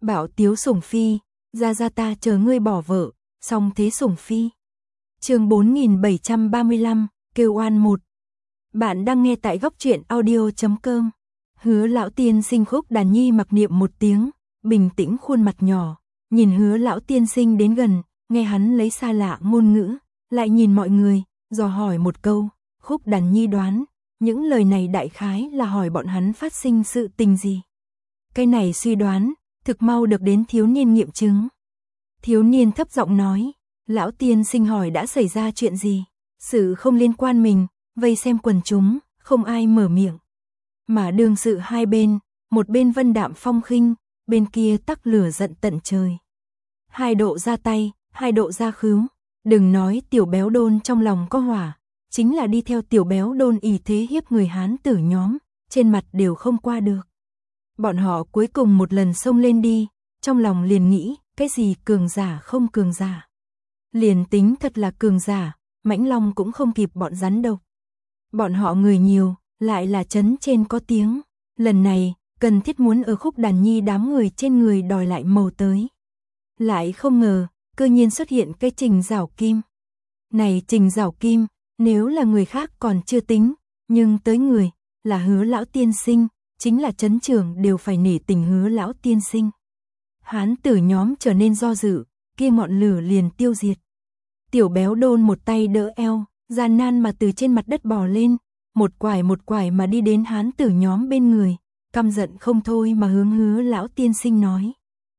Bảo tiếu sủng phi, ra ta chờ ngươi bỏ vợ, song thế sủng phi. Chương 4735, kêu oan 1. Bạn đang nghe tại góc truyện audio.com. Hứa lão tiên sinh Khúc Đàn Nhi mặc niệm một tiếng, bình tĩnh khuôn mặt nhỏ, nhìn Hứa lão tiên sinh đến gần, nghe hắn lấy xa lạ ngôn ngữ, lại nhìn mọi người, dò hỏi một câu. Khúc Đàn Nhi đoán, những lời này đại khái là hỏi bọn hắn phát sinh sự tình gì. Cái này suy đoán, thực mau được đến thiếu niên nghiệm chứng. Thiếu niên thấp giọng nói, lão tiên sinh hỏi đã xảy ra chuyện gì, sự không liên quan mình, vây xem quần chúng, không ai mở miệng. Mà đương sự hai bên, một bên vân đạm phong khinh, bên kia tắc lửa giận tận trời. Hai độ ra tay, hai độ ra khứu, đừng nói tiểu béo đôn trong lòng có hỏa, chính là đi theo tiểu béo đôn ỷ thế hiếp người Hán tử nhóm, trên mặt đều không qua được. Bọn họ cuối cùng một lần xông lên đi, trong lòng liền nghĩ, cái gì cường giả không cường giả. Liền tính thật là cường giả, Mãnh Long cũng không kịp bọn rắn độc. Bọn họ người nhiều, lại là trấn trên có tiếng, lần này, cần thiết muốn ở Khúc Đàn Nhi đám người trên người đòi lại màu tới. Lại không ngờ, cơ nhiên xuất hiện cái Trình Giảo Kim. Này Trình Giảo Kim, nếu là người khác còn chưa tính, nhưng tới người, là Hứa lão tiên sinh, chính là trấn trưởng đều phải nể tình Hứa lão tiên sinh. Hán tử nhóm trở nên do dự, kia ngọn lửa liền tiêu diệt. Tiểu béo đôn một tay đỡ eo, gian nan mà từ trên mặt đất bò lên, một quải mà đi đến hán tử nhóm bên người, căm giận không thôi mà hướng Hứa lão tiên sinh nói.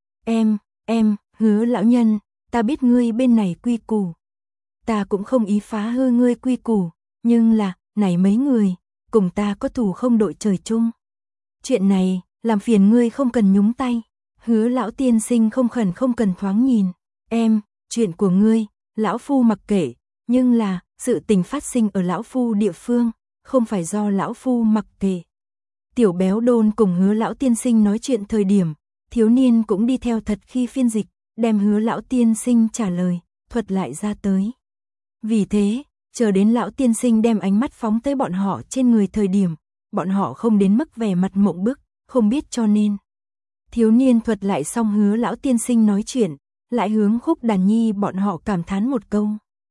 Em, Hứa lão nhân, ta biết ngươi bên này quy củ. Ta cũng không ý phá hư ngươi quy củ, nhưng là, này mấy người, cùng ta có thù không đội trời chung. Chuyện này, làm phiền ngươi không cần nhúng tay. Hứa lão tiên sinh không cần thoáng nhìn. Em, chuyện của ngươi, lão phu mặc kệ, nhưng là, sự tình phát sinh ở lão phu địa phương, không phải do lão phu mặc kệ. Tiểu béo đôn cùng Hứa lão tiên sinh nói chuyện thời điểm, thiếu niên cũng đi theo thật khi phiên dịch, đem Hứa lão tiên sinh trả lời, thuật lại ra tới. Vì thế, chờ đến lão tiên sinh đem ánh mắt phóng tới bọn họ trên người thời điểm, bọn họ không đến mức vẻ mặt mộng bức, không biết cho nên. Thiếu niên thuật lại xong Hứa lão tiên sinh nói chuyện, lại hướng Khúc Đàn Nhi bọn họ cảm thán một câu.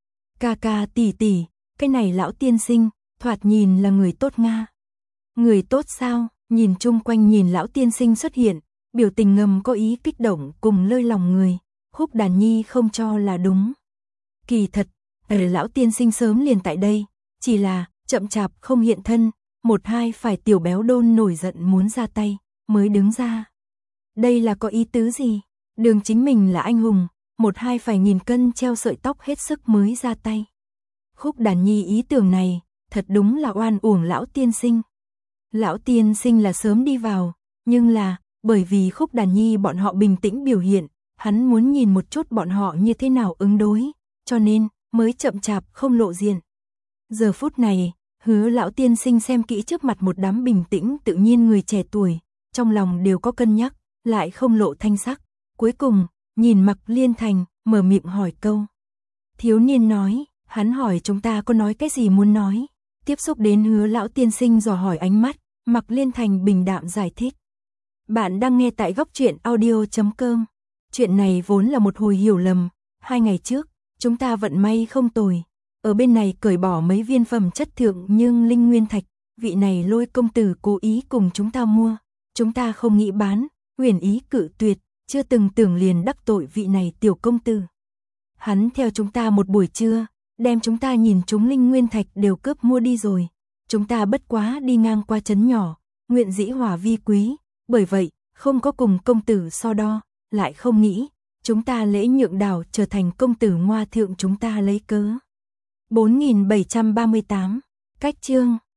Ca tỷ, cái này lão tiên sinh, thoạt nhìn là người tốt Nga. Người tốt sao? Nhìn chung quanh nhìn lão tiên sinh xuất hiện, biểu tình ngầm có ý kích động cùng lơi lòng người, Khúc Đàn Nhi không cho là đúng. Kỳ thật, lão tiên sinh sớm liền tại đây, chỉ là chậm chạp không hiện thân, một hai phải tiểu béo đôn nổi giận muốn ra tay, mới đứng ra. Đây là có ý tứ gì? Đường chính mình là anh hùng, một hai phải nghìn cân treo sợi tóc hết sức mới ra tay. Khúc Đàn Nhi ý tưởng này, thật đúng là oan uổng lão tiên sinh. Lão tiên sinh là sớm đi vào, nhưng là, bởi vì Khúc Đàn Nhi bọn họ bình tĩnh biểu hiện, hắn muốn nhìn một chút bọn họ như thế nào ứng đối, cho nên, mới chậm chạp không lộ diện. Giờ phút này, Hứa lão tiên sinh xem kỹ trước mặt một đám bình tĩnh tự nhiên người trẻ tuổi, trong lòng đều có cân nhắc, lại không lộ thanh sắc. Cuối cùng, nhìn Mạc Liên Thành, mở miệng hỏi câu. Thiếu niên nói, hắn hỏi chúng ta có nói cái gì muốn nói. Tiếp xúc đến Hứa lão tiên sinh dò hỏi ánh mắt, Mạc Liên Thành bình đạm giải thích. Bạn đang nghe tại góc truyện audio.com. Chuyện này vốn là một hồi hiểu lầm. 2 ngày trước, chúng ta vận may không tồi. Ở bên này cởi bỏ mấy viên phẩm chất thượng nhưng linh nguyên thạch, vị này Lôi công tử cố ý cùng chúng ta mua. Chúng ta không nghĩ bán, huyền ý cự tuyệt, chưa từng tưởng liền đắc tội vị này tiểu công tử. Hắn theo chúng ta một buổi trưa, đem chúng ta nhìn chúng linh nguyên thạch đều cướp mua đi rồi. Chúng ta bất quá đi ngang qua trấn nhỏ, nguyện dĩ hòa vi quý, bởi vậy, không có cùng công tử so đo, lại không nghĩ, chúng ta lễ nhượng đảo trở thành công tử ngoa thượng chúng ta lấy cớ. 4738, cách chương